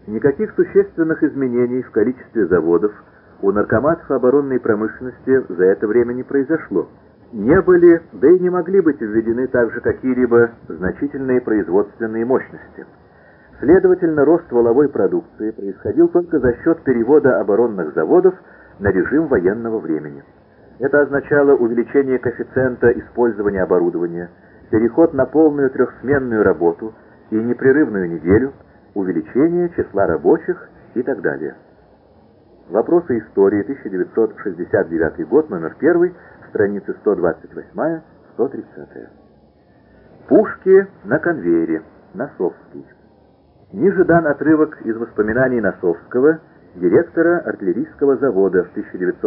Никаких существенных изменений в количестве заводов у наркоматов оборонной промышленности за это время не произошло. Не были, да и не могли быть введены также какие-либо значительные производственные мощности. Следовательно, рост валовой продукции происходил только за счет перевода оборонных заводов на режим военного времени. Это означало увеличение коэффициента использования оборудования, переход на полную трехсменную работу и непрерывную неделю, увеличение числа рабочих и так далее. Вопросы истории, 1969 год, номер 1, страницы 128-130. Пушки на конвейере. Носовский. Ниже дан отрывок из воспоминаний Носовского, директора артиллерийского завода в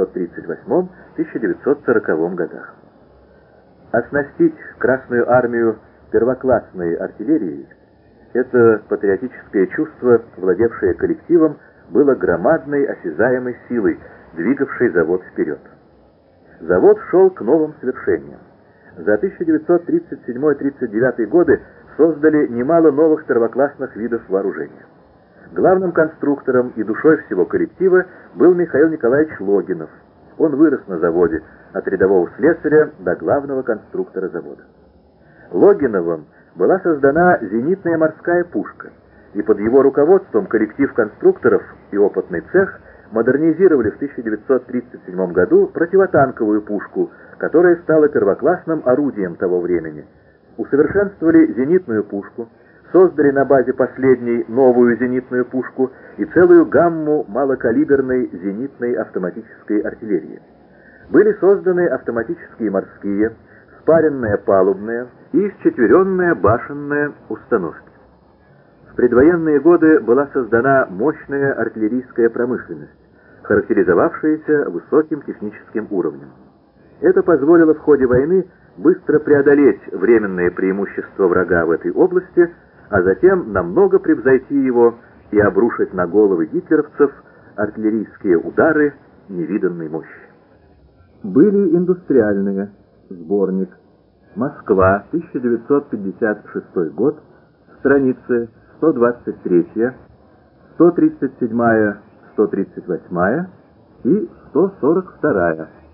1938-1940 годах. Оснастить Красную армию первоклассной артиллерией — это патриотическое чувство, владевшее коллективом, было громадной осязаемой силой, двигавшей завод вперед. Завод шел к новым свершениям. За 1937-1939 годы создали немало новых первоклассных видов вооружения. Главным конструктором и душой всего коллектива был Михаил Николаевич Логинов. Он вырос на заводе от рядового слесаря до главного конструктора завода. Логиновым была создана зенитная морская пушка, и под его руководством коллектив конструкторов и опытный цех модернизировали в 1937 году противотанковую пушку, которая стала первоклассным орудием того времени. Усовершенствовали зенитную пушку, создали на базе последней новую зенитную пушку и целую гамму малокалиберной зенитной автоматической артиллерии. Были созданы автоматические морские, спаренная палубная и счетверенная башенная установки. В предвоенные годы была создана мощная артиллерийская промышленность, характеризовавшаяся высоким техническим уровнем. Это позволило в ходе войны быстро преодолеть временное преимущество врага в этой области, а затем намного превзойти его и обрушить на головы гитлеровцев артиллерийские удары невиданной мощи. Были индустриальные. Сборник. Москва, 1956 год, страницы 123, 137, 138 и 142.